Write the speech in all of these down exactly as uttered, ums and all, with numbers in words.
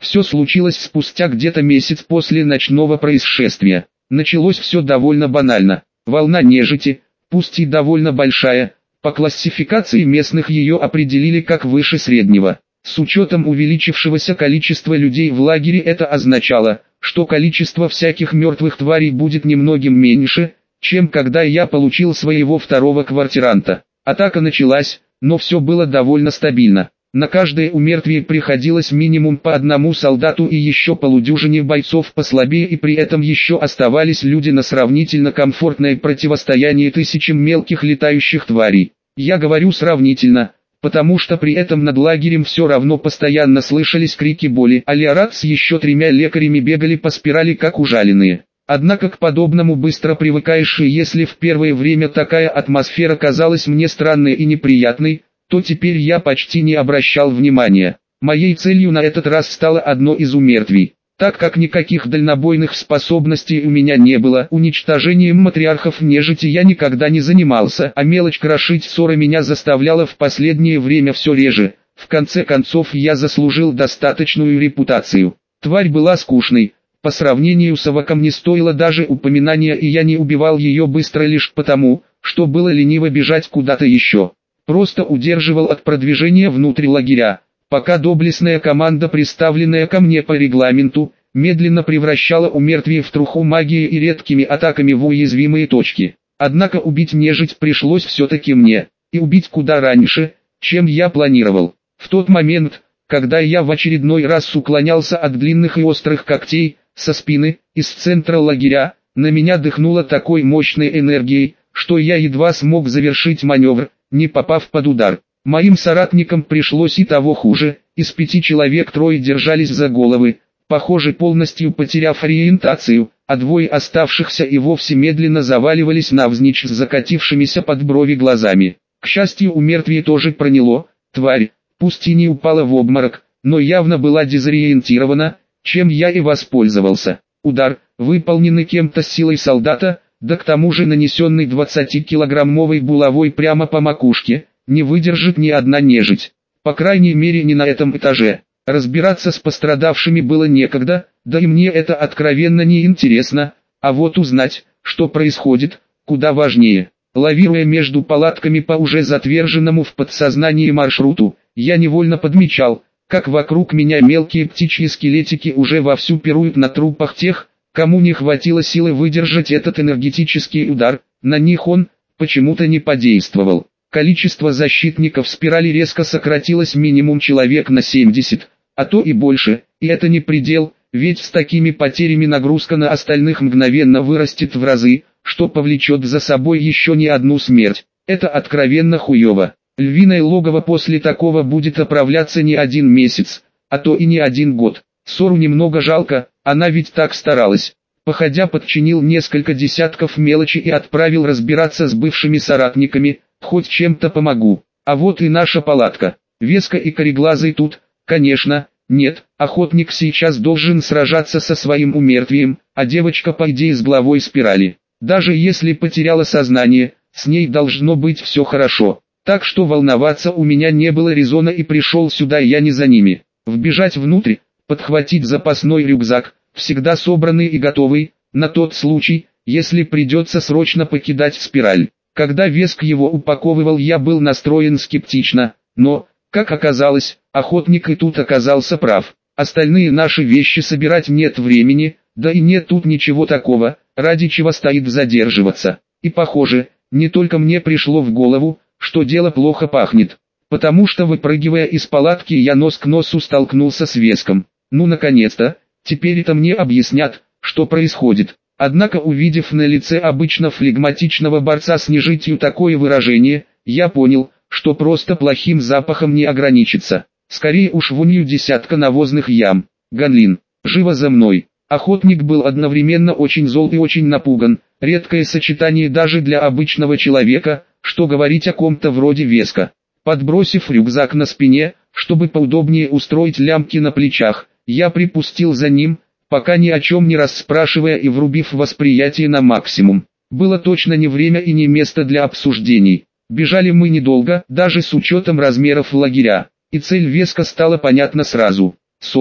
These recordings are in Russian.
Все случилось спустя где-то месяц после ночного происшествия. Началось все довольно банально. Волна нежити, пусть и довольно большая, по классификации местных ее определили как выше среднего. С учетом увеличившегося количества людей в лагере это означало, что количество всяких мертвых тварей будет немногим меньше, чем когда я получил своего второго квартиранта. Атака началась, но все было довольно стабильно. На каждое умертвие приходилось минимум по одному солдату и еще полудюжине бойцов послабее, и при этом еще оставались люди на сравнительно комфортное противостояние тысячам мелких летающих тварей. Я говорю сравнительно, потому что при этом над лагерем все равно постоянно слышались крики боли, а Леорат с еще тремя лекарями бегали по спирали как ужаленные. Однако к подобному быстро привыкаешь, и если в первое время такая атмосфера казалась мне странной и неприятной, то теперь я почти не обращал внимания. Моей целью на этот раз стало одно из умертвий. Так как никаких дальнобойных способностей у меня не было, уничтожением матриархов нежити я никогда не занимался, а мелочь крошить ссоры меня заставляла в последнее время все реже. В конце концов я заслужил достаточную репутацию. Тварь была скучной, по сравнению с Аваком не стоило даже упоминания, и я не убивал ее быстро лишь потому, что было лениво бежать куда-то еще. Просто удерживал от продвижения внутрь лагеря, пока доблестная команда, представленная ко мне по регламенту, медленно превращала умертвие в труху магией и редкими атаками в уязвимые точки. Однако убить нежить пришлось все-таки мне, и убить куда раньше, чем я планировал. В тот момент, когда я в очередной раз уклонялся от длинных и острых когтей, со спины, из центра лагеря, на меня дыхнуло такой мощной энергией, что я едва смог завершить маневр, не попав под удар. Моим соратникам пришлось и того хуже, из пяти человек трое держались за головы, похоже полностью потеряв ориентацию, а двое оставшихся и вовсе медленно заваливались навзничь с закатившимися под брови глазами. К счастью, умертвие тоже проняло, тварь, пусть и не упала в обморок, но явно была дезориентирована, чем я и воспользовался. Удар, выполненный кем-то с силой солдата, да к тому же нанесенный двадцатикилограммовой булавой прямо по макушке, не выдержит ни одна нежить. По крайней мере не на этом этаже. Разбираться с пострадавшими было некогда, да и мне это откровенно не интересно, а вот узнать, что происходит, куда важнее. Лавируя между палатками по уже затверженному в подсознании маршруту, я невольно подмечал, как вокруг меня мелкие птичьи скелетики уже вовсю пируют на трупах тех, кому не хватило силы выдержать этот энергетический удар. На них он почему-то не подействовал. Количество защитников спирали резко сократилось минимум человек на семьдесят, а то и больше, и это не предел, ведь с такими потерями нагрузка на остальных мгновенно вырастет в разы, что повлечет за собой еще не одну смерть. Это откровенно хуево. Львиное логово после такого будет оправляться не один месяц, а то и не один год. Сору немного жалко, она ведь так старалась. Походя подчинил несколько десятков мелочи и отправил разбираться с бывшими соратниками, хоть чем-то помогу. А вот и наша палатка. Веска и Кореглазый тут, конечно, нет, охотник сейчас должен сражаться со своим умертвием, а девочка по идее с главой спирали. Даже если потеряла сознание, с ней должно быть все хорошо. Так что волноваться у меня не было резона, и пришел сюда я не за ними. Вбежать внутрь, подхватить запасной рюкзак, всегда собранный и готовый, на тот случай, если придется срочно покидать спираль. Когда Веск его упаковывал, я был настроен скептично, но, как оказалось, охотник и тут оказался прав. Остальные наши вещи собирать нет времени, да и нет тут ничего такого, ради чего стоит задерживаться. И похоже, не только мне пришло в голову, что дело плохо пахнет, потому что, выпрыгивая из палатки, я нос к носу столкнулся с Веском. Ну наконец-то, теперь это мне объяснят, что происходит. Однако, увидев на лице обычно флегматичного борца с нежитью такое выражение, я понял, что просто плохим запахом не ограничится. Скорее уж вонью десятка навозных ям. Ганлин, живо за мной. Охотник был одновременно очень зол и очень напуган, редкое сочетание даже для обычного человека, что говорить о ком-то вроде Веска. Подбросив рюкзак на спине, чтобы поудобнее устроить лямки на плечах, я припустил за ним, пока ни о чем не расспрашивая и врубив восприятие на максимум. Было точно не время и не место для обсуждений. Бежали мы недолго, даже с учетом размеров лагеря, и цель Веска стала понятна сразу. Ссора,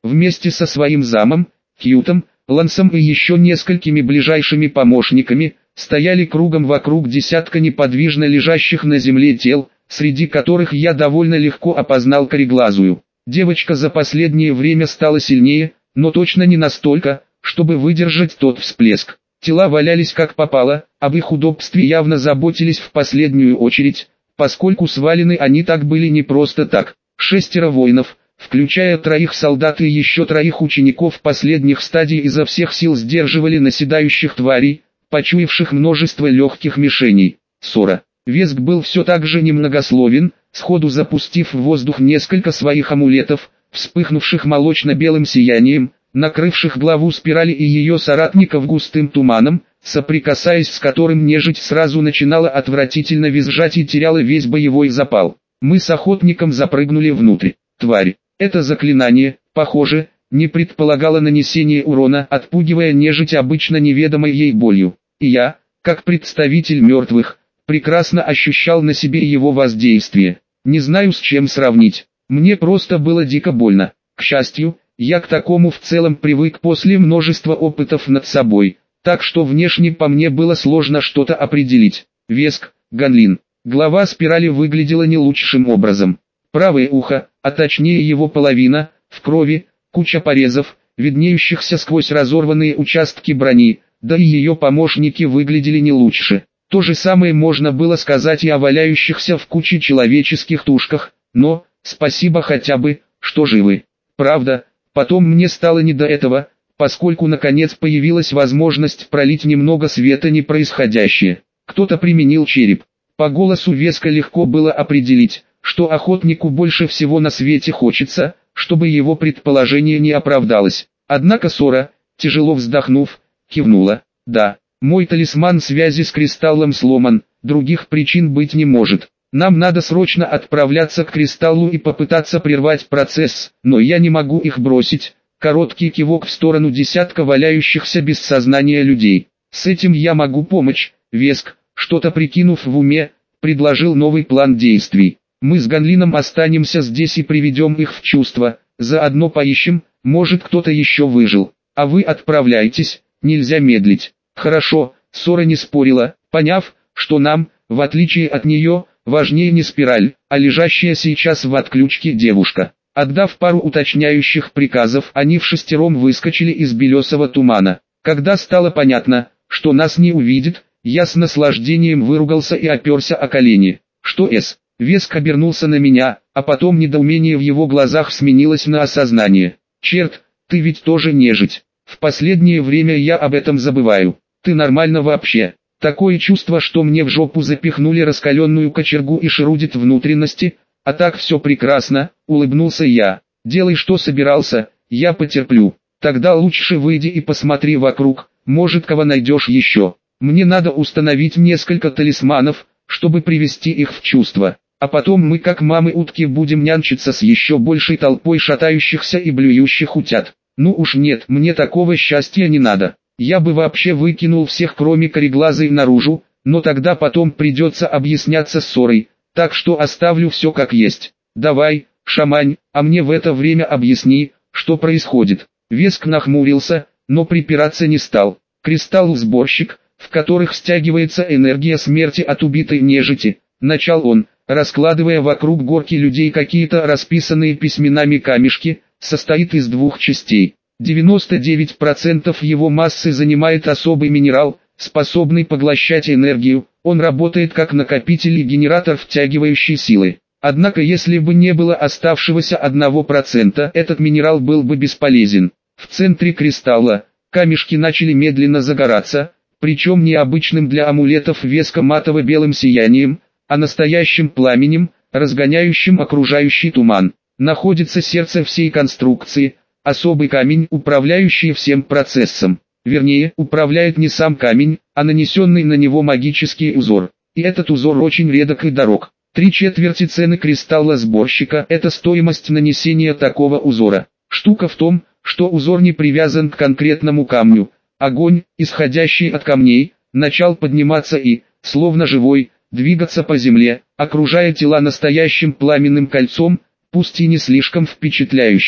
вместе со своим замом, Кьютом, Лансом и еще несколькими ближайшими помощниками, стояли кругом вокруг десятка неподвижно лежащих на земле тел, среди которых я довольно легко опознал кореглазую. Девочка за последнее время стала сильнее, но точно не настолько, чтобы выдержать тот всплеск. Тела валялись как попало, об их удобстве явно заботились в последнюю очередь, поскольку свалены они так были не просто так. Шестеро воинов, включая троих солдат и еще троих учеников последних стадий, изо всех сил сдерживали наседающих тварей, почуявших множество легких мишеней. Сора. Веск был все так же немногословен, сходу запустив в воздух несколько своих амулетов, вспыхнувших молочно-белым сиянием, накрывших главу спирали и ее соратников густым туманом, соприкасаясь с которым нежить сразу начинала отвратительно визжать и теряла весь боевой запал. Мы с охотником запрыгнули внутрь. Тварь. Это заклинание, похоже, не предполагало нанесение урона, отпугивая нежить обычно неведомой ей болью. И я, как представитель мертвых, прекрасно ощущал на себе его воздействие. Не знаю, с чем сравнить. Мне просто было дико больно. К счастью, я к такому в целом привык после множества опытов над собой, так что внешне по мне было сложно что-то определить. Веск, Ганлин. Глава спирали выглядела не лучшим образом. Правое ухо, а точнее его половина, в крови, куча порезов, виднеющихся сквозь разорванные участки брони, да и ее помощники выглядели не лучше. То же самое можно было сказать и о валяющихся в куче человеческих тушках, но, спасибо хотя бы, что живы. Правда, потом мне стало не до этого, поскольку наконец появилась возможность пролить немного света на происходящее. Кто-то применил череп. По голосу Веска легко было определить, что охотнику больше всего на свете хочется, чтобы его предположение не оправдалось. Однако Сора, тяжело вздохнув, кивнула. Да, мой талисман связи с кристаллом сломан, других причин быть не может. Нам надо срочно отправляться к кристаллу и попытаться прервать процесс, но я не могу их бросить. Короткий кивок в сторону десятка валяющихся без сознания людей. С этим я могу помочь. Веск, что-то прикинув в уме, предложил новый план действий. Мы с Ганлином останемся здесь и приведем их в чувство, заодно поищем, может кто-то еще выжил. А вы отправляйтесь, нельзя медлить. Хорошо, Сора не спорила, поняв, что нам, в отличие от нее, важнее не спираль, а лежащая сейчас в отключке девушка. Отдав пару уточняющих приказов, они в шестером выскочили из белесого тумана. Когда стало понятно, что нас не увидит, я с наслаждением выругался и оперся о колени. Что с? Веск обернулся на меня, а потом недоумение в его глазах сменилось на осознание. Черт, ты ведь тоже нежить. В последнее время я об этом забываю. Ты нормально вообще? Такое чувство, что мне в жопу запихнули раскаленную кочергу и шерудит внутренности, а так все прекрасно, улыбнулся я. Делай, что собирался, я потерплю. Тогда лучше выйди и посмотри вокруг, может кого найдешь еще. Мне надо установить несколько талисманов, чтобы привести их в чувство. А потом мы как мамы-утки будем нянчиться с еще большей толпой шатающихся и блюющих утят. Ну уж нет, мне такого счастья не надо. Я бы вообще выкинул всех кроме кореглазой наружу, но тогда потом придется объясняться с Сорой, так что оставлю все как есть. Давай, шамань, а мне в это время объясни, что происходит. Веск нахмурился, но припираться не стал. Кристалл-сборщик, в которых стягивается энергия смерти от убитой нежити, начал он, раскладывая вокруг горки людей какие-то расписанные письменами камешки, состоит из двух частей. девяносто девять процентов его массы занимает особый минерал, способный поглощать энергию, он работает как накопитель и генератор втягивающей силы. Однако если бы не было оставшегося одного процента, этот минерал был бы бесполезен. В центре кристалла, камешки начали медленно загораться, причем не обычным для амулетов Веска матово-белым сиянием, а настоящим пламенем, разгоняющим окружающий туман. Находится сердце всей конструкции, особый камень, управляющий всем процессом. Вернее, управляет не сам камень, а нанесенный на него магический узор. И этот узор очень редок и дорог. Три четверти цены кристалла-сборщика – это стоимость нанесения такого узора. Штука в том, что узор не привязан к конкретному камню. Огонь, исходящий от камней, начал подниматься и, словно живой, двигаться по земле, окружая тела настоящим пламенным кольцом, пусть и не слишком впечатляющим.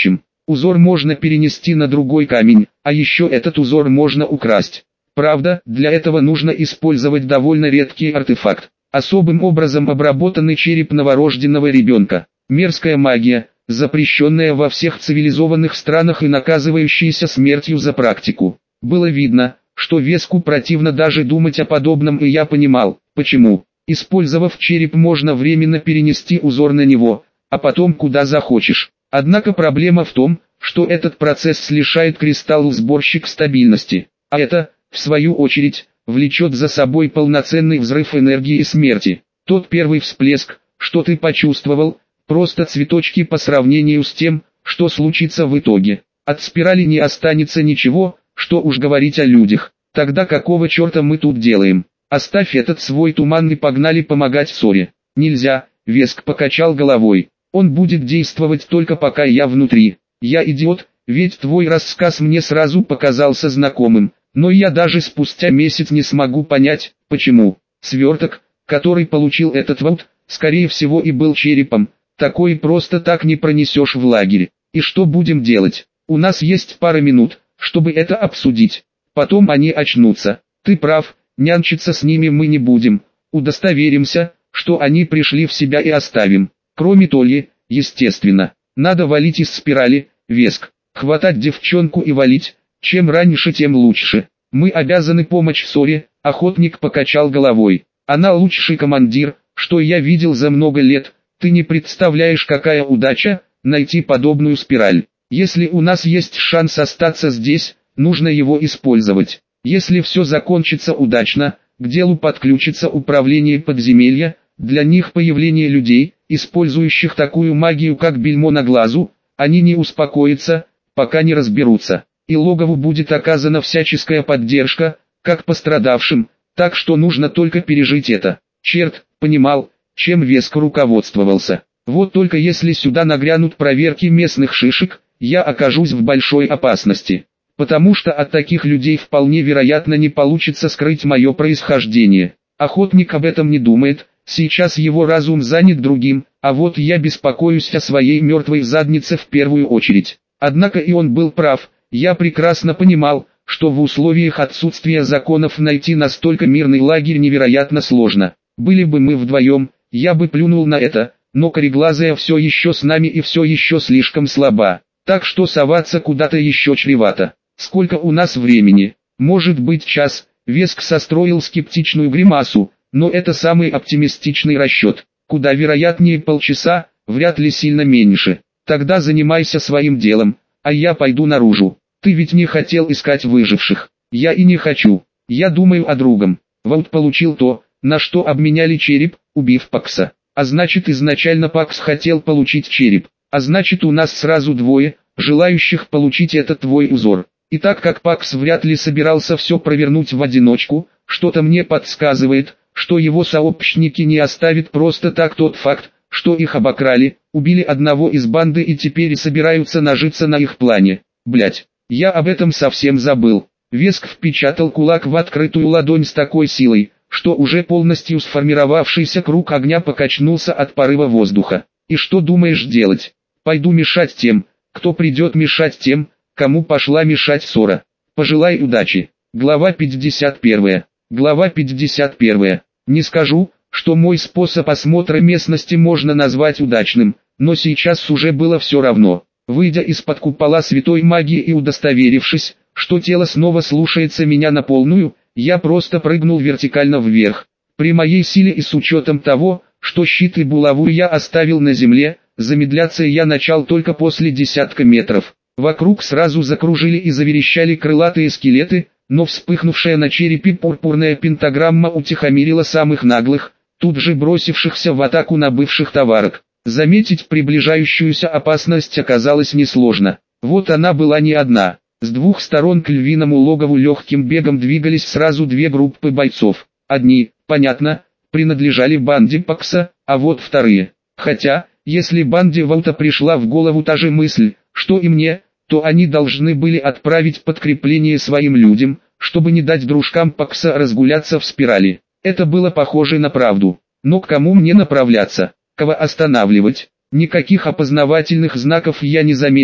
Узор можно перенести на другой камень, а еще этот узор можно украсть. Правда, для этого нужно использовать довольно редкий артефакт. Особым образом обработанный череп новорожденного ребенка. Мерзкая магия, запрещенная во всех цивилизованных странах и наказывающаяся смертью за практику. Было видно, что Веску противно даже думать о подобном, и я понимал, почему. Использовав череп, можно временно перенести узор на него, а потом куда захочешь. Однако проблема в том, что этот процесс лишает кристалл-сборщик стабильности, а это, в свою очередь, влечет за собой полноценный взрыв энергии и смерти. Тот первый всплеск, что ты почувствовал, просто цветочки по сравнению с тем, что случится в итоге. От спирали не останется ничего, что уж говорить о людях. Тогда какого черта мы тут делаем? Оставь этот свой туман и погнали помогать Соре. Нельзя, Веск покачал головой. Он будет действовать только пока я внутри. Я идиот, ведь твой рассказ мне сразу показался знакомым, но я даже спустя месяц не смогу понять, почему. Сверток, который получил этот вот, скорее всего и был черепом. Такой просто так не пронесешь в лагере. И что будем делать? У нас есть пара минут, чтобы это обсудить. Потом они очнутся. Ты прав, нянчиться с ними мы не будем. Удостоверимся, что они пришли в себя, и оставим. Кроме Толи, естественно. Надо валить из спирали, Веск. Хватать девчонку и валить. Чем раньше, тем лучше. Мы обязаны помочь Соре. Охотник покачал головой. Она лучший командир, что я видел за много лет. Ты не представляешь, какая удача найти подобную спираль. Если у нас есть шанс остаться здесь, нужно его использовать. Если все закончится удачно, к делу подключится управление подземелья. Для них появление людей, использующих такую магию, как бельмо на глазу, они не успокоятся, пока не разберутся. И логову будет оказана всяческая поддержка, как пострадавшим, так что нужно только пережить это. Черт, понимал, чем Веск руководствовался. Вот только если сюда нагрянут проверки местных шишек, я окажусь в большой опасности. Потому что от таких людей вполне вероятно не получится скрыть мое происхождение. Охотник об этом не думает, сейчас его разум занят другим, а вот я беспокоюсь о своей мертвой заднице в первую очередь. Однако и он был прав, я прекрасно понимал, что в условиях отсутствия законов найти настолько мирный лагерь невероятно сложно. Были бы мы вдвоем, я бы плюнул на это, но кореглазая все еще с нами и все еще слишком слаба. Так что соваться куда-то еще чревато. Сколько у нас времени? Может быть час? Веск состроил скептичную гримасу, но это самый оптимистичный расчет. Куда вероятнее полчаса, вряд ли сильно меньше. Тогда занимайся своим делом, а я пойду наружу. Ты ведь не хотел искать выживших. Я и не хочу. Я думаю о другом. Ваут получил то, на что обменяли череп, убив Пакса. А значит, изначально Пакс хотел получить череп. А значит, у нас сразу двое, желающих получить этот твой узор. И так как Пакс вряд ли собирался все провернуть в одиночку, что-то мне подсказывает, что его сообщники не оставят просто так тот факт, что их обокрали, убили одного из банды и теперь собираются нажиться на их плане. Блять, я об этом совсем забыл. Веск впечатал кулак в открытую ладонь с такой силой, что уже полностью сформировавшийся круг огня покачнулся от порыва воздуха. И что думаешь делать? Пойду мешать тем, кто придет мешать тем, кому пошла мешать Сора. Пожелай удачи. Глава пятьдесят первая. Глава пятьдесят первая. Не скажу, что мой способ осмотра местности можно назвать удачным, но сейчас уже было все равно. Выйдя из-под купола святой магии и удостоверившись, что тело снова слушается меня на полную, я просто прыгнул вертикально вверх. При моей силе и с учетом того, что щит и булаву я оставил на земле, замедляться я начал только после десятка метров. Вокруг сразу закружили и заверещали крылатые скелеты, но вспыхнувшая на черепе пурпурная пентаграмма утихомирила самых наглых, тут же бросившихся в атаку на бывших товарок. Заметить приближающуюся опасность оказалось несложно. Вот она была не одна. С двух сторон к львиному логову легким бегом двигались сразу две группы бойцов. Одни, понятно, принадлежали банде Пакса, а вот вторые. Хотя, если банде Ваута пришла в голову та же мысль, что и мне, то они должны были отправить подкрепление своим людям, чтобы не дать дружкам Пакса разгуляться в спирали. Это было похоже на правду. Но к кому мне направляться? Кого останавливать? Никаких опознавательных знаков я не заметил,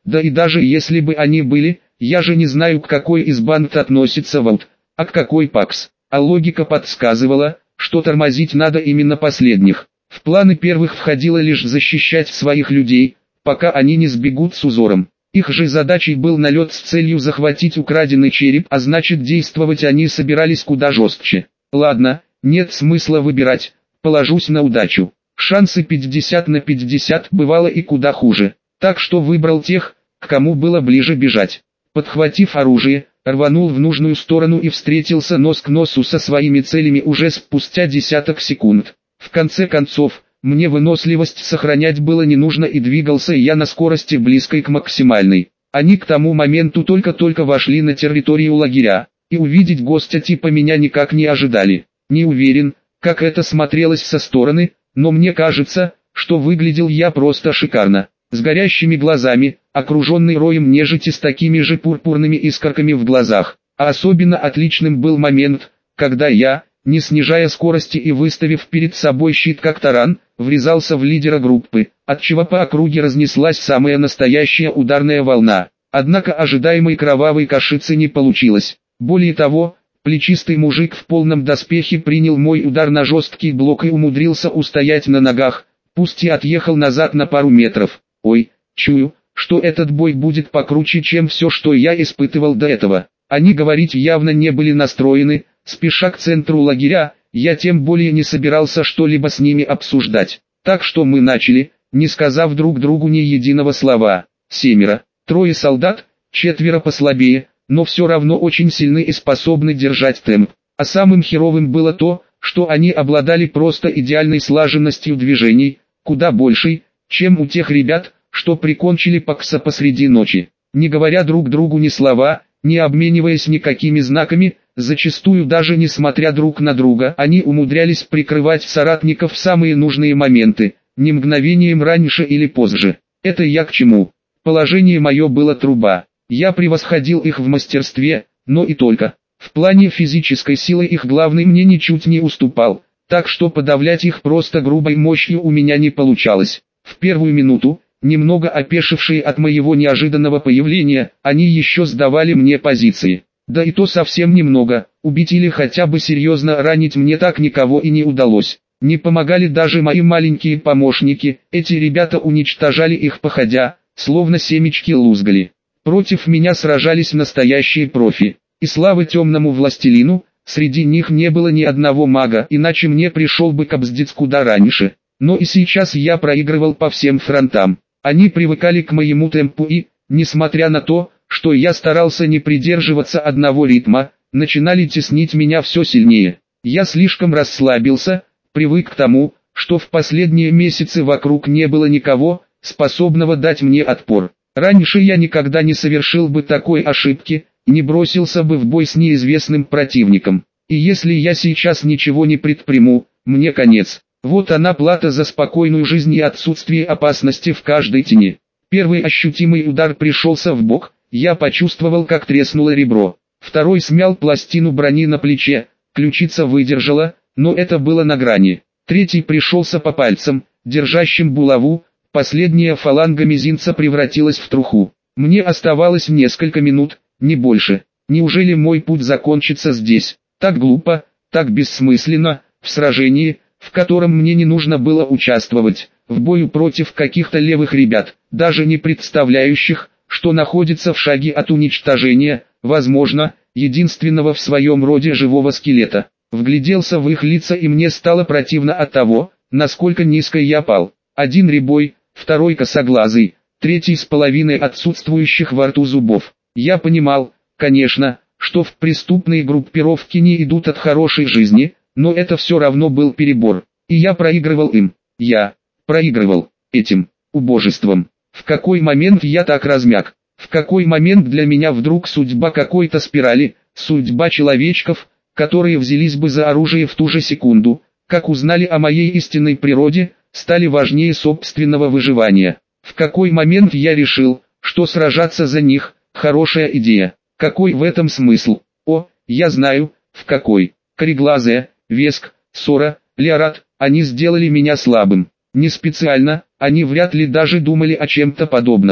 Да и даже если бы они были, я же не знаю, к какой из банд относится ВОЛТ, а к какой ПАКС. А логика подсказывала, что тормозить надо именно последних. В планы первых входило лишь защищать своих людей, пока они не сбегут с узором. Их же задачей был налет с целью захватить украденный череп, а значит действовать они собирались куда жестче. Ладно, нет смысла выбирать, положусь на удачу. Шансы пятьдесят на пятьдесят, бывало и куда хуже. Так что выбрал тех, к кому было ближе бежать. Подхватив оружие, рванул в нужную сторону и встретился нос к носу со своими целями уже спустя десяток секунд. В конце концов, мне выносливость сохранять было не нужно, и двигался я на скорости близкой к максимальной. Они к тому моменту только-только вошли на территорию лагеря, и увидеть гостя типа меня никак не ожидали. Не уверен, как это смотрелось со стороны, но мне кажется, что выглядел я просто шикарно. С горящими глазами, окруженный роем нежити с такими же пурпурными искорками в глазах. А особенно отличным был момент, когда я, не снижая скорости и выставив перед собой щит как таран, врезался в лидера группы, отчего по округе разнеслась самая настоящая ударная волна. Однако ожидаемой кровавой кашицы не получилось. Более того, плечистый мужик в полном доспехе принял мой удар на жесткий блок и умудрился устоять на ногах, пусть и отъехал назад на пару метров. Ой, чую, что этот бой будет покруче, чем все, что я испытывал до этого. Они говорить явно не были настроены. Спеша к центру лагеря, я тем более не собирался что-либо с ними обсуждать. Так что мы начали, не сказав друг другу ни единого слова. Семеро, трое солдат, четверо послабее, но все равно очень сильны и способны держать темп. А самым херовым было то, что они обладали просто идеальной слаженностью движений, куда большей, чем у тех ребят, что прикончили Пакса посреди ночи. Не говоря друг другу ни слова, не обмениваясь никакими знаками, зачастую даже не смотря друг на друга, они умудрялись прикрывать соратников в самые нужные моменты, не мгновением раньше или позже. Это я к чему? Положение мое было труба. Я превосходил их в мастерстве, но и только. В плане физической силы их главный мне ничуть не уступал, так что подавлять их просто грубой мощью у меня не получалось. В первую минуту, немного опешившие от моего неожиданного появления, они еще сдавали мне позиции. Да и то совсем немного, убить или хотя бы серьезно ранить мне так никого и не удалось. Не помогали даже мои маленькие помощники, эти ребята уничтожали их походя, словно семечки лузгали. Против меня сражались настоящие профи. И слава темному властелину, среди них не было ни одного мага, иначе мне пришел бы кобздец куда раньше. Но и сейчас я проигрывал по всем фронтам. Они привыкали к моему темпу и, несмотря на то, что я старался не придерживаться одного ритма, начинали теснить меня все сильнее. Я слишком расслабился, привык к тому, что в последние месяцы вокруг не было никого, способного дать мне отпор. Раньше я никогда не совершил бы такой ошибки, не бросился бы в бой с неизвестным противником. И если я сейчас ничего не предприму, мне конец. Вот она плата за спокойную жизнь и отсутствие опасности в каждой тени. Первый ощутимый удар пришелся в бок, я почувствовал, как треснуло ребро. Второй смял пластину брони на плече, ключица выдержала, но это было на грани. Третий пришелся по пальцам, держащим булаву, последняя фаланга мизинца превратилась в труху. Мне оставалось несколько минут, не больше. Неужели мой путь закончится здесь? Так глупо, так бессмысленно, в сражении, в котором мне не нужно было участвовать, в бою против каких-то левых ребят, даже не представляющих, что находится в шаге от уничтожения, возможно, единственного в своем роде живого скелета. Вгляделся в их лица, и мне стало противно от того, насколько низко я пал. Один рябой, второй косоглазый, третий с половиной отсутствующих во рту зубов. Я понимал, конечно, что в преступные группировки не идут от хорошей жизни, но это все равно был перебор, и я проигрывал им. Я проигрывал этим убожеством. В какой момент я так размяк? В какой момент для меня вдруг судьба какой-то спирали, судьба человечков, которые взялись бы за оружие в ту же секунду, как узнали о моей истинной природе, стали важнее собственного выживания? В какой момент я решил, что сражаться за них – хорошая идея? Какой в этом смысл? О, я знаю, в какой. Кореглазая, Веск, Сора, Леорат, они сделали меня слабым. Не специально, они вряд ли даже думали о чем-то подобном.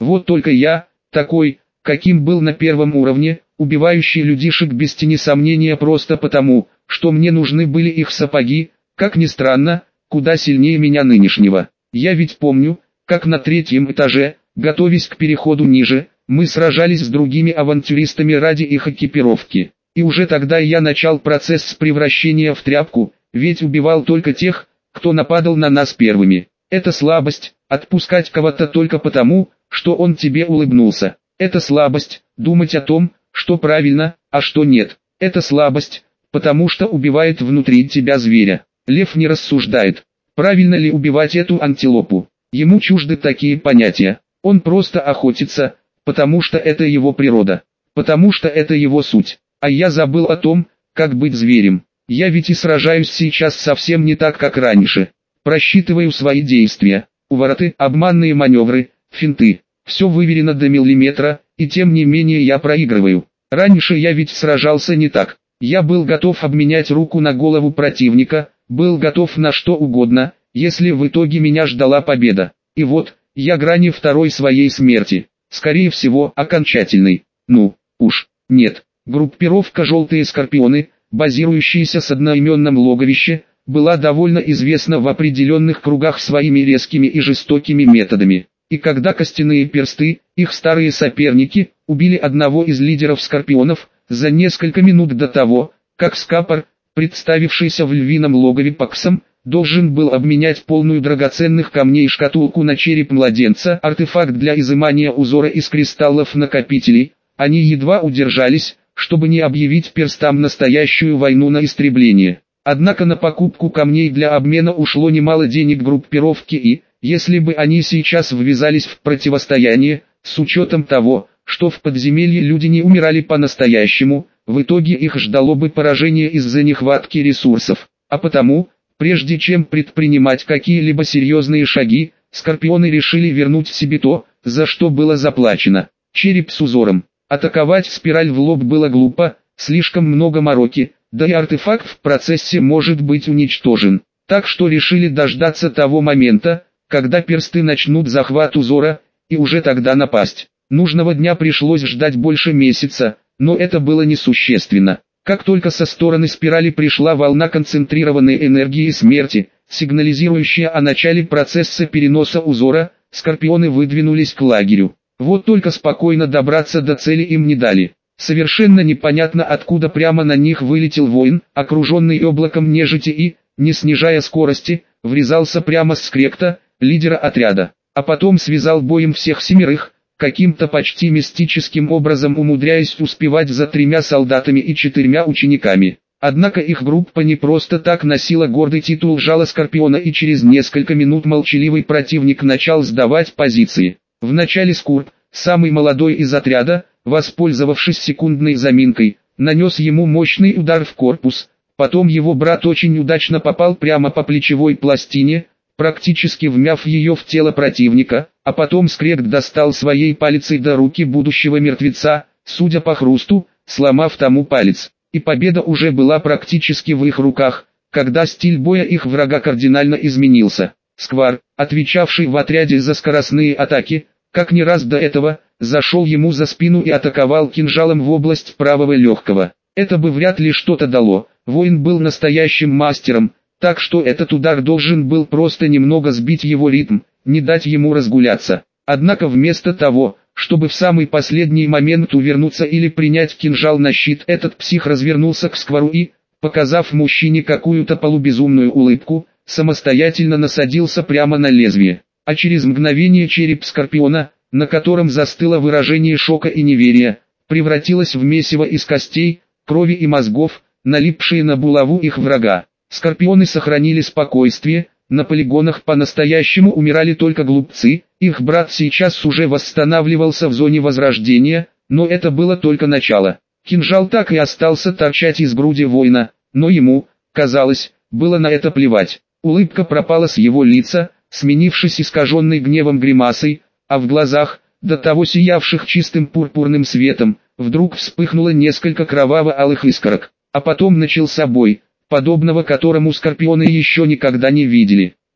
Вот только я, такой, каким был на первом уровне, убивающий людишек без тени сомнения просто потому, что мне нужны были их сапоги, как ни странно, куда сильнее меня нынешнего. Я ведь помню, как на третьем этаже, готовясь к переходу ниже, мы сражались с другими авантюристами ради их экипировки. И уже тогда я начал процесс превращения в тряпку, ведь убивал только тех, кто нападал на нас первыми. Это слабость, отпускать кого-то только потому, что он тебе улыбнулся. Это слабость, думать о том, что правильно, а что нет. Это слабость, потому что убивает внутри тебя зверя. Лев не рассуждает, правильно ли убивать эту антилопу. Ему чужды такие понятия. Он просто охотится, потому что это его природа, потому что это его суть. А я забыл о том, как быть зверем. Я ведь и сражаюсь сейчас совсем не так, как раньше. Просчитываю свои действия, увороты, обманные маневры, финты. Все выверено до миллиметра, и тем не менее я проигрываю. Раньше я ведь сражался не так. Я был готов обменять руку на голову противника, был готов на что угодно, если в итоге меня ждала победа. И вот, я грани второй своей смерти. Скорее всего, окончательной. Ну, уж, нет. Группировка «Желтые Скорпионы», базирующаяся с одноименном логовище, была довольно известна в определенных кругах своими резкими и жестокими методами. И когда Костяные Персты, их старые соперники, убили одного из лидеров Скорпионов, за несколько минут до того, как Скапор, представившийся в львином логове Паксом, должен был обменять полную драгоценных камней шкатулку на череп младенца, артефакт для изымания узора из кристаллов-накопителей, они едва удержались, чтобы не объявить перстам настоящую войну на истребление. Однако на покупку камней для обмена ушло немало денег группировки и, если бы они сейчас ввязались в противостояние, с учетом того, что в подземелье люди не умирали по-настоящему, в итоге их ждало бы поражение из-за нехватки ресурсов. А потому, прежде чем предпринимать какие-либо серьезные шаги, Скорпионы решили вернуть себе то, за что было заплачено. Череп с узором. Атаковать спираль в лоб было глупо, слишком много мороки, да и артефакт в процессе может быть уничтожен. Так что решили дождаться того момента, когда персты начнут захват узора, и уже тогда напасть. Нужного дня пришлось ждать больше месяца, но это было несущественно. Как только со стороны спирали пришла волна концентрированной энергии смерти, сигнализирующая о начале процесса переноса узора, Скорпионы выдвинулись к лагерю. Вот только спокойно добраться до цели им не дали. Совершенно непонятно откуда прямо на них вылетел воин, окруженный облаком нежити и, не снижая скорости, врезался прямо с скректа, лидера отряда. А потом связал боем всех семерых, каким-то почти мистическим образом умудряясь успевать за тремя солдатами и четырьмя учениками. Однако их группа не просто так носила гордый титул жала Скорпиона, и через несколько минут молчаливый противник начал сдавать позиции. Вначале Скорп, самый молодой из отряда, воспользовавшись секундной заминкой, нанес ему мощный удар в корпус, потом его брат очень удачно попал прямо по плечевой пластине, практически вмяв ее в тело противника, а потом Скрект достал своей палицей до руки будущего мертвеца, судя по хрусту, сломав тому палец. И победа уже была практически в их руках, когда стиль боя их врага кардинально изменился. Сквар, отвечавший в отряде за скоростные атаки, как не раз до этого, зашел ему за спину и атаковал кинжалом в область правого легкого. Это бы вряд ли что-то дало, воин был настоящим мастером, так что этот удар должен был просто немного сбить его ритм, не дать ему разгуляться. Однако вместо того, чтобы в самый последний момент увернуться или принять кинжал на щит, этот псих развернулся к Сквару и, показав мужчине какую-то полубезумную улыбку, самостоятельно насадился прямо на лезвие. А через мгновение череп Скорпиона, на котором застыло выражение шока и неверия, превратилось в месиво из костей, крови и мозгов, налипшие на булаву их врага. Скорпионы сохранили спокойствие, на полигонах по-настоящему умирали только глупцы, их брат сейчас уже восстанавливался в зоне возрождения, но это было только начало. Кинжал так и остался торчать из груди воина, но ему, казалось, было на это плевать. Улыбка пропала с его лица, сменившись искаженной гневом гримасой, а в глазах, до того сиявших чистым пурпурным светом, вдруг вспыхнуло несколько кроваво-алых искорок, а потом начался бой, подобного которому Скорпионы еще никогда не видели.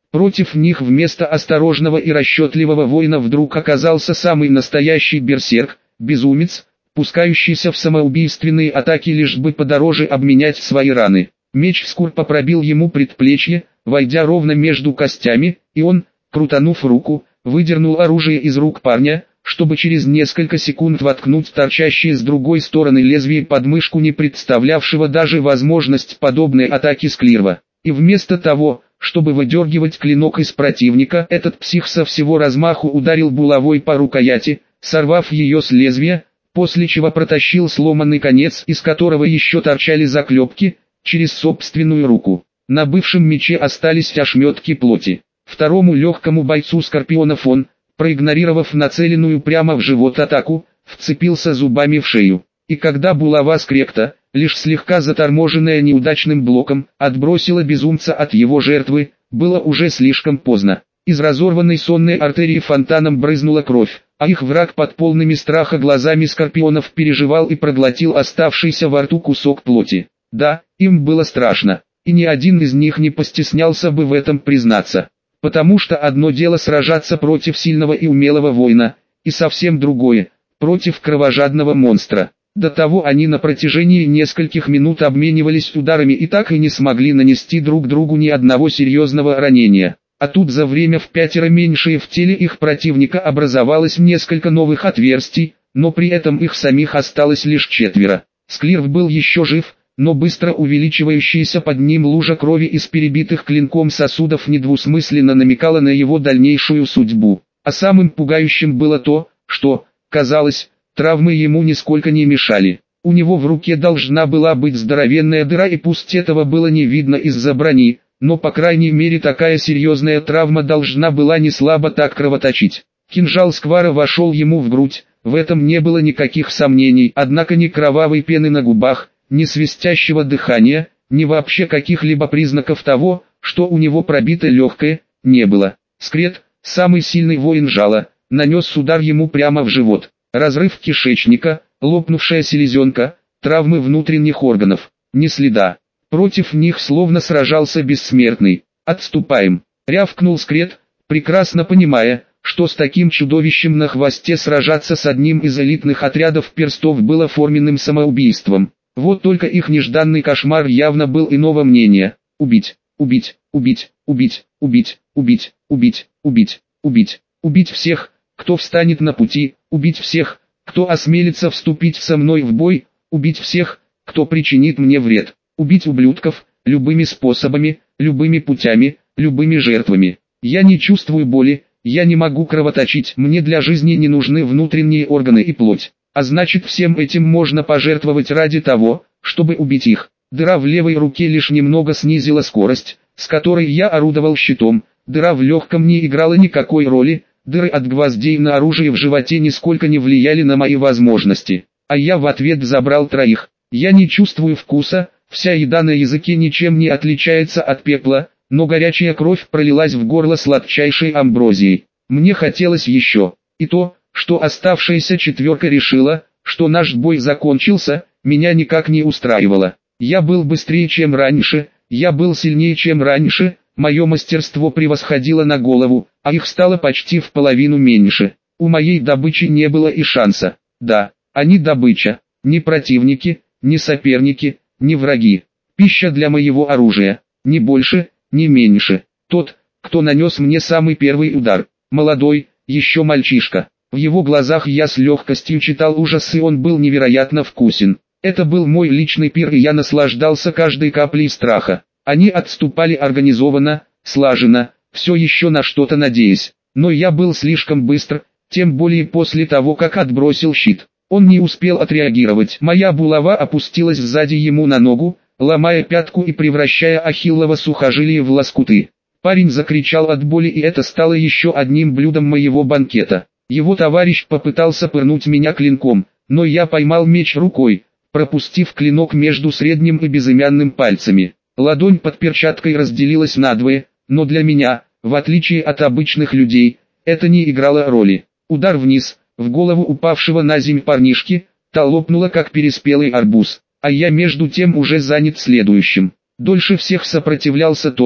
Против них вместо осторожного и расчетливого воина вдруг оказался самый настоящий берсерк, безумец, пускающийся в самоубийственные атаки лишь бы подороже обменять свои раны. Меч скупо пробил ему предплечье, войдя ровно между костями, и он, крутанув руку, выдернул оружие из рук парня, чтобы через несколько секунд воткнуть торчащее с другой стороны лезвие под мышку не представлявшего даже возможность подобной атаки Склирва. И вместо того, чтобы выдергивать клинок из противника, этот псих со всего размаху ударил булавой по рукояти, сорвав ее с лезвия, после чего протащил сломанный конец, из которого еще торчали заклепки, через собственную руку. На бывшем мече остались ошметки плоти. Второму легкому бойцу Скорпионов он, проигнорировав нацеленную прямо в живот атаку, вцепился зубами в шею. И когда булава Скректа, лишь слегка заторможенная неудачным блоком, отбросила безумца от его жертвы, было уже слишком поздно. Из разорванной сонной артерии фонтаном брызнула кровь, а их враг под полными страха глазами Скорпионов переживал и проглотил оставшийся во рту кусок плоти. Да, им было страшно, и ни один из них не постеснялся бы в этом признаться. Потому что одно дело сражаться против сильного и умелого воина, и совсем другое – против кровожадного монстра. До того они на протяжении нескольких минут обменивались ударами и так и не смогли нанести друг другу ни одного серьезного ранения. А тут за время в пятеро меньшее в теле их противника образовалось несколько новых отверстий, но при этом их самих осталось лишь четверо. Склирв был еще жив, но быстро увеличивающаяся под ним лужа крови из перебитых клинком сосудов недвусмысленно намекала на его дальнейшую судьбу. А самым пугающим было то, что, казалось, травмы ему нисколько не мешали. У него в руке должна была быть здоровенная дыра, и пусть этого было не видно из-за брони, но по крайней мере такая серьезная травма должна была не слабо так кровоточить. Кинжал Сквара вошел ему в грудь, в этом не было никаких сомнений, однако ни кровавой пены на губах, ни свистящего дыхания, ни вообще каких-либо признаков того, что у него пробито легкое, не было. Скрет, самый сильный воин жала, нанес удар ему прямо в живот. Разрыв кишечника, лопнувшая селезенка, травмы внутренних органов, ни следа. Против них словно сражался бессмертный. «Отступаем!» — рявкнул Скрет, прекрасно понимая, что с таким чудовищем на хвосте сражаться с одним из элитных отрядов перстов было форменным самоубийством. Вот только их нежданный кошмар явно был иного мнения. Убить, убить, убить, убить, убить, убить, убить, убить, убить, убить всех, кто встанет на пути, убить всех, кто осмелится вступить со мной в бой, убить всех, кто причинит мне вред, убить ублюдков, любыми способами, любыми путями, любыми жертвами. Я не чувствую боли, я не могу кровоточить, мне для жизни не нужны внутренние органы и плоть. А значит, всем этим можно пожертвовать ради того, чтобы убить их. Дыра в левой руке лишь немного снизила скорость, с которой я орудовал щитом, дыра в легком не играла никакой роли, дыры от гвоздей на оружие в животе нисколько не влияли на мои возможности. А я в ответ забрал троих. Я не чувствую вкуса, вся еда на языке ничем не отличается от пепла, но горячая кровь пролилась в горло сладчайшей амброзией. Мне хотелось еще. И то, что оставшаяся четверка решила, что наш бой закончился, меня никак не устраивало. Я был быстрее, чем раньше, я был сильнее, чем раньше, мое мастерство превосходило на голову, а их стало почти в половину меньше. У моей добычи не было и шанса. Да, они добыча, не противники, не соперники, не враги. Пища для моего оружия, не больше, не меньше. Тот, кто нанес мне самый первый удар, молодой, еще мальчишка. В его глазах я с легкостью читал ужас, и он был невероятно вкусен. Это был мой личный пир, и я наслаждался каждой каплей страха. Они отступали организованно, слаженно, все еще на что-то надеясь. Но я был слишком быстр, тем более после того, как отбросил щит. Он не успел отреагировать. Моя булава опустилась сзади ему на ногу, ломая пятку и превращая ахиллово сухожилие в лоскуты. Парень закричал от боли, и это стало еще одним блюдом моего банкета. Его товарищ попытался пырнуть меня клинком, но я поймал меч рукой, пропустив клинок между средним и безымянным пальцами. Ладонь под перчаткой разделилась надвое, но для меня, в отличие от обычных людей, это не играло роли. Удар вниз, в голову упавшего на земь парнишки, та лопнула как переспелый арбуз, а я между тем уже занят следующим. Дольше всех сопротивлялся тот,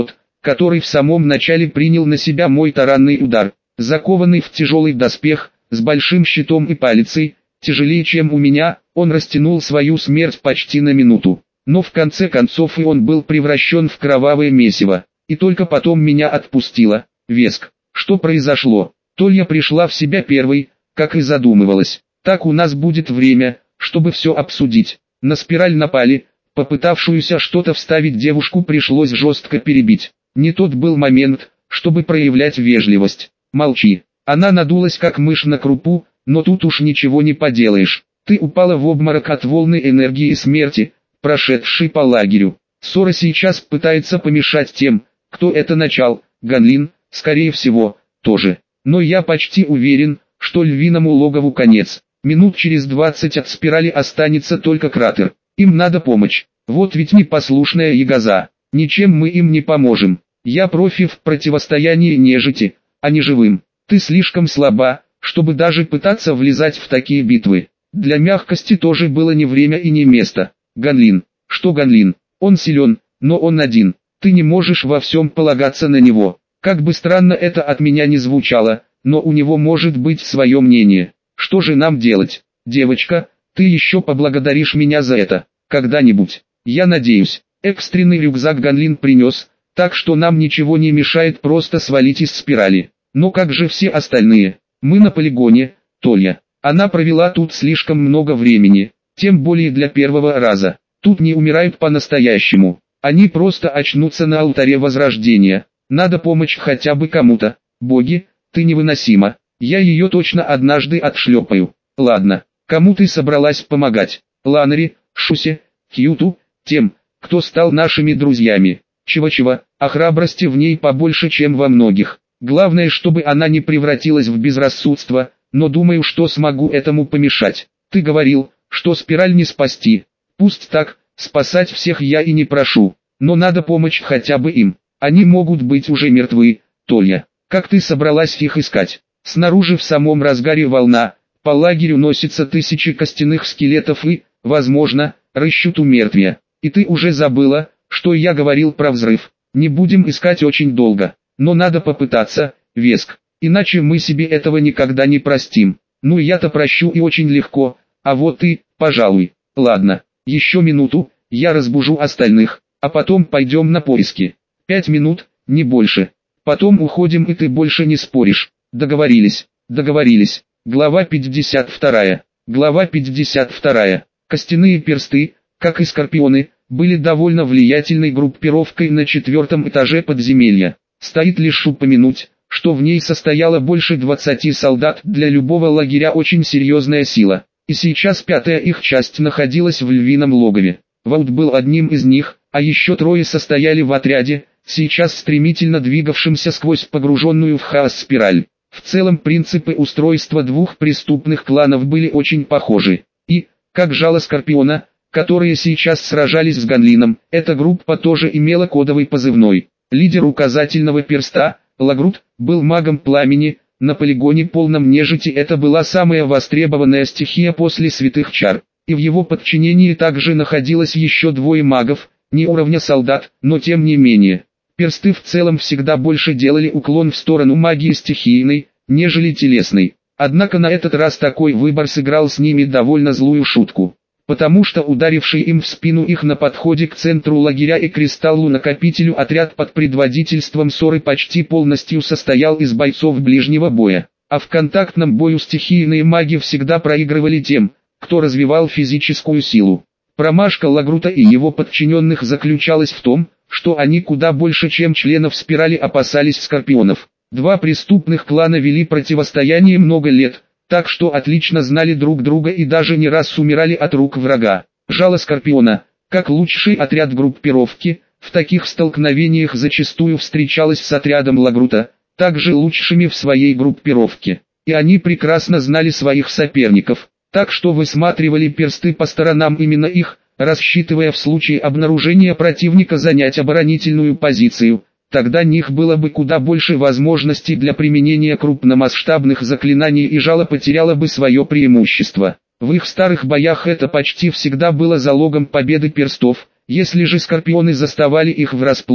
который в самом начале принял на себя мой таранный удар. Закованный в тяжелый доспех, с большим щитом и палицей, тяжелее чем у меня, он растянул свою смерть почти на минуту. Но в конце концов и он был превращен в кровавое месиво. И только потом меня отпустило. Веск. Что произошло? Толья пришла в себя первой, как и задумывалась. Так у нас будет время, чтобы все обсудить. На спираль напали, попытавшуюся что-то вставить девушку пришлось жестко перебить. Не тот был момент, чтобы проявлять вежливость. Молчи. Она надулась как мышь на крупу, но тут уж ничего не поделаешь. Ты упала в обморок от волны энергии смерти, прошедшей по лагерю. Сора сейчас пытается помешать тем, кто это начал. Ганлин, скорее всего, тоже. Но я почти уверен, что львиному логову конец. Минут через двадцать от спирали останется только кратер. Им надо помощь. Вот ведь непослушная ягоза. Ничем мы им не поможем. Я профи в противостоянии нежити, а не живым. Ты слишком слаба, чтобы даже пытаться влезать в такие битвы. Для мягкости тоже было не время и не место. Ганлин. Что Ганлин? Он силен, но он один. Ты не можешь во всем полагаться на него. Как бы странно это от меня не звучало, но у него может быть свое мнение. Что же нам делать? Девочка, ты еще поблагодаришь меня за это. Когда-нибудь. Я надеюсь. Экстренный рюкзак Ганлин принес, так что нам ничего не мешает просто свалить из спирали. Но как же все остальные? Мы на полигоне, Толья. Она провела тут слишком много времени, тем более для первого раза. Тут не умирают по-настоящему. Они просто очнутся на алтаре возрождения. Надо помочь хотя бы кому-то. Боги, ты невыносима. Я ее точно однажды отшлепаю. Ладно, кому ты собралась помогать? Ланнери, Шусе, Кьюту, тем, кто стал нашими друзьями. Чего-чего, а храбрости в ней побольше, чем во многих. Главное, чтобы она не превратилась в безрассудство, но думаю, что смогу этому помешать. Ты говорил, что спираль не спасти. Пусть так, спасать всех я и не прошу, но надо помочь хотя бы им. Они могут быть уже мертвы, Толья. Как ты собралась их искать? Снаружи в самом разгаре волна, по лагерю носятся тысячи костяных скелетов и, возможно, рыщут у мертвия. И ты уже забыла, что я говорил про взрыв. Не будем искать очень долго, но надо попытаться, Веск, иначе мы себе этого никогда не простим. Ну я-то прощу и очень легко, а вот ты, пожалуй. Ладно, еще минуту, я разбужу остальных, а потом пойдем на поиски. Пять минут, не больше. Потом уходим и ты больше не споришь. Договорились, договорились. Глава пятьдесят вторая. Глава пятьдесят вторая. Костяные персты, как и скорпионы, были довольно влиятельной группировкой на четвертом этаже подземелья. Стоит лишь упомянуть, что в ней состояло больше двадцати солдат, для любого лагеря очень серьезная сила. И сейчас пятая их часть находилась в львином логове. Ваут был одним из них, а еще трое состояли в отряде, сейчас стремительно двигавшимся сквозь погруженную в хаос спираль. В целом принципы устройства двух преступных кланов были очень похожи. И, как жало Скорпиона, которые сейчас сражались с Ганлином, эта группа тоже имела кодовый позывной. Лидер указательного перста, Лагрут, был магом пламени. На полигоне полном нежити это была самая востребованная стихия после святых чар. И в его подчинении также находилось еще двое магов, не уровня солдат, но тем не менее. Персты в целом всегда больше делали уклон в сторону магии стихийной, нежели телесной. Однако на этот раз такой выбор сыграл с ними довольно злую шутку. Потому что ударивший им в спину их на подходе к центру лагеря и кристаллу-накопителю отряд под предводительством Соры почти полностью состоял из бойцов ближнего боя. А в контактном бою стихийные маги всегда проигрывали тем, кто развивал физическую силу. Промашка Лагрута и его подчиненных заключалась в том, что они куда больше, чем членов спирали, опасались скорпионов. Два преступных клана вели противостояние много лет, так что отлично знали друг друга и даже не раз умирали от рук врага. Жало Скорпиона, как лучший отряд группировки, в таких столкновениях зачастую встречалась с отрядом Лагрута, также лучшими в своей группировке. И они прекрасно знали своих соперников, так что высматривали персты по сторонам именно их, рассчитывая в случае обнаружения противника занять оборонительную позицию. Тогда них было бы куда больше возможностей для применения крупномасштабных заклинаний и жало потеряло бы свое преимущество. В их старых боях это почти всегда было залогом победы перстов. Если же скорпионы заставали их врасплох,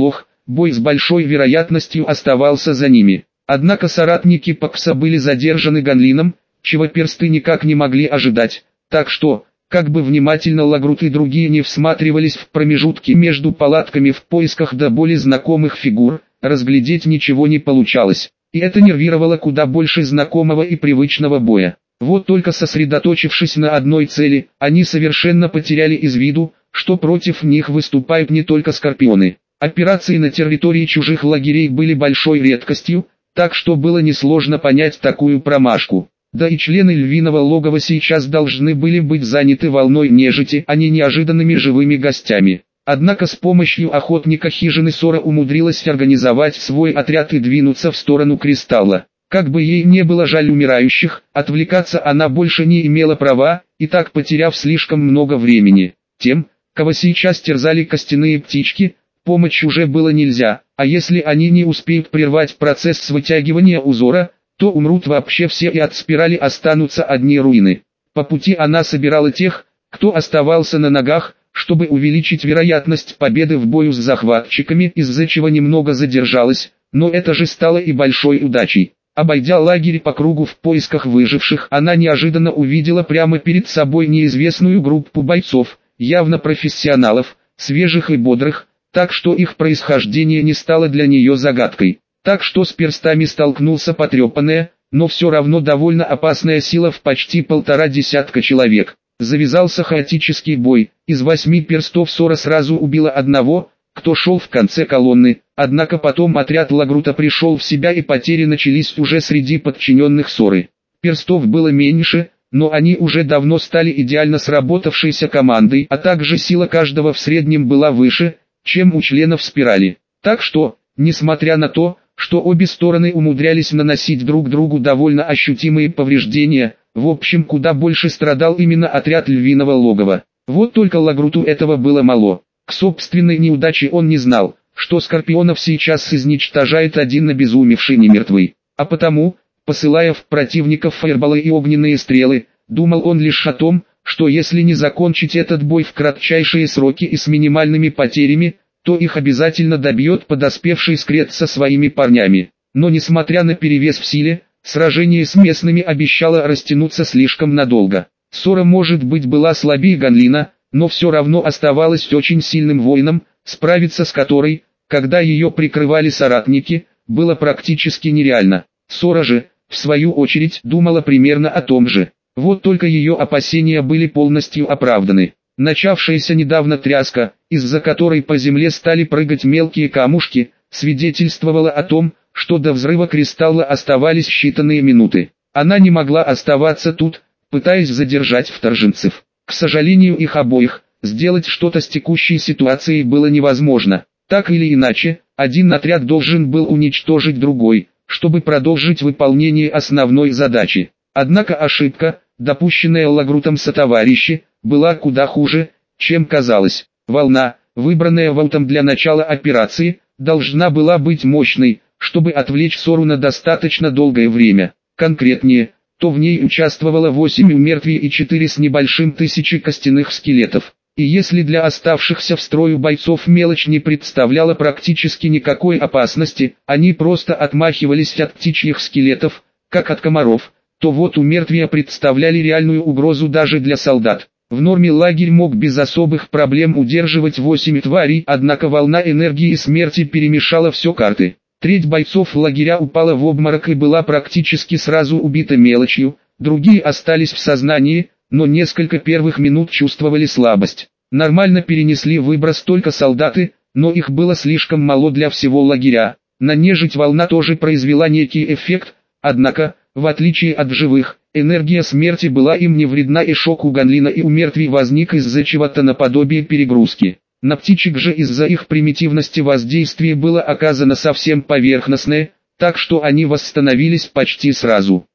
бой с большой вероятностью оставался за ними. Однако соратники Пакса были задержаны Ганлином, чего персты никак не могли ожидать, так что, как бы внимательно Лагрут и другие не всматривались в промежутки между палатками в поисках до боли знакомых фигур, разглядеть ничего не получалось, и это нервировало куда больше знакомого и привычного боя. Вот только сосредоточившись на одной цели, они совершенно потеряли из виду, что против них выступают не только скорпионы. Операции на территории чужих лагерей были большой редкостью, так что было несложно понять такую промашку. Да и члены львиного логова сейчас должны были быть заняты волной нежити, а не неожиданными живыми гостями. Однако с помощью охотника хижины Сора умудрилась организовать свой отряд и двинуться в сторону Кристалла. Как бы ей не было жаль умирающих, отвлекаться она больше не имела права, и так потеряв слишком много времени. Тем, кого сейчас терзали костяные птички, помочь уже было нельзя, а если они не успеют прервать процесс вытягивания узора, то умрут вообще все и от спирали останутся одни руины. По пути она собирала тех, кто оставался на ногах, чтобы увеличить вероятность победы в бою с захватчиками, из-за чего немного задержалась, но это же стало и большой удачей. Обойдя лагерь по кругу в поисках выживших, она неожиданно увидела прямо перед собой неизвестную группу бойцов, явно профессионалов, свежих и бодрых, так что их происхождение не стало для нее загадкой. Так что с перстами столкнулся потрепанная, но все равно довольно опасная сила в почти полтора десятка человек. Завязался хаотический бой, из восьми перстов Сора сразу убила одного, кто шел в конце колонны, однако потом отряд Лагрута пришел в себя и потери начались уже среди подчиненных Соры. Перстов было меньше, но они уже давно стали идеально сработавшейся командой, а также сила каждого в среднем была выше, чем у членов спирали. Так что, несмотря на то, что обе стороны умудрялись наносить друг другу довольно ощутимые повреждения, в общем куда больше страдал именно отряд львиного логова. Вот только Лагруту этого было мало. К собственной неудаче он не знал, что скорпионов сейчас изничтожает один обезумевший немертвый. А потому, посылая в противников фаерболы и огненные стрелы, думал он лишь о том, что если не закончить этот бой в кратчайшие сроки и с минимальными потерями, то их обязательно добьет подоспевший скрет со своими парнями. Но несмотря на перевес в силе, сражение с местными обещало растянуться слишком надолго. Сора может быть была слабее Ганлина, но все равно оставалась очень сильным воином, справиться с которой, когда ее прикрывали соратники, было практически нереально. Сора же, в свою очередь, думала примерно о том же. Вот только ее опасения были полностью оправданы. Начавшаяся недавно тряска, из-за которой по земле стали прыгать мелкие камушки, свидетельствовала о том, что до взрыва кристалла оставались считанные минуты. Она не могла оставаться тут, пытаясь задержать вторженцев. К сожалению, их обоих, сделать что-то с текущей ситуацией было невозможно. Так или иначе, один отряд должен был уничтожить другой, чтобы продолжить выполнение основной задачи. Однако ошибка, допущенная Лагрутом сотоварищи, была куда хуже, чем казалось. Волна, выбранная Волтом для начала операции, должна была быть мощной, чтобы отвлечь Сору на достаточно долгое время. Конкретнее, то в ней участвовало восемь умертвий и четыре с небольшим тысячи костяных скелетов. И если для оставшихся в строю бойцов мелочь не представляла практически никакой опасности, они просто отмахивались от птичьих скелетов, как от комаров, то вот умертвия представляли реальную угрозу даже для солдат. В норме лагерь мог без особых проблем удерживать восемь тварей, однако волна энергии смерти перемешала все карты. Треть бойцов лагеря упала в обморок и была практически сразу убита мелочью, другие остались в сознании, но несколько первых минут чувствовали слабость. Нормально перенесли выброс только солдаты, но их было слишком мало для всего лагеря. На нежить волна тоже произвела некий эффект, однако, в отличие от живых, энергия смерти была им не вредна, и шок у Ганлина и у мертвей возник из-за чего-то наподобие перегрузки. На птичек же из-за их примитивности воздействие было оказано совсем поверхностное, так что они восстановились почти сразу.